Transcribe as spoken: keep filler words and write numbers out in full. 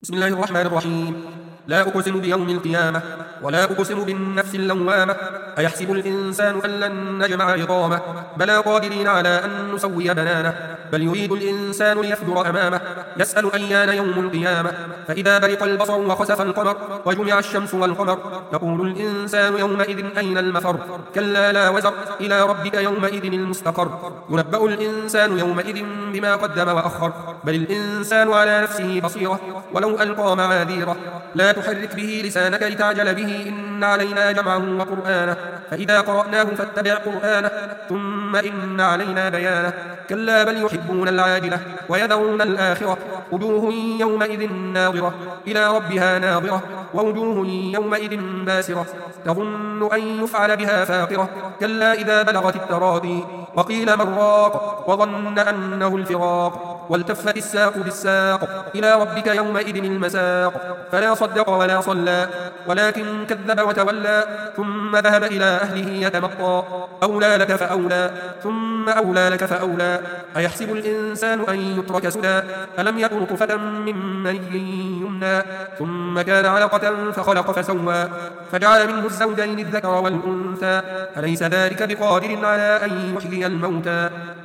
بسم الله الرحمن الرحيم. لا أقسم بيوم القيامة ولا أقسم بالنفس اللوامة. أيحسب الإنسان أن لن نجمع عظامه بلى قادرين على أن نسوي بنانه. بل يريد الإنسان ليفجر أمامه يسأل أيان يوم القيامة. فإذا برق البصر وخسف القمر وجمع الشمس والقمر يقول الإنسان يومئذ أين المفر. كلا لا وزر إلى ربك يومئذ المستقر. ينبأ الإنسان يومئذ بما قدم وأخر. بل الإنسان على نفسه بصيرة ولو ألقى معاذيره. لا تحرك به لسانك لتعجل به إن علينا جمعه وقرآنه. فإذا قرأناه فاتبع قرآنه ثم إن علينا بيانه. كلا بل يحبون العاجلة ويذرون الآخرة. وجوه يومئذ ناظرة إلى ربها ناظرة ووجوه يومئذ باسرة تظن أن يفعل بها فاقرة. كلا إذا بلغت التراقي وقيل من راق وظن أنه الفراق. والتفت الساق بالساق إلى ربك يومئذ المساق. فلا صدق ولا صلى ولكن كذب وتولى ثم ذهب إلى أهله يتمطى. أولى لك فأولى ثم أولى لك فأولى. أيحسب الإنسان أن يترك سدى ألم يكن نطفة من مني يمنى ثم كان علقة فخلق فسوى فجعل منه الزوجين الذكر والأنثى. أليس ذلك بقادر على أن يحيي الموتى.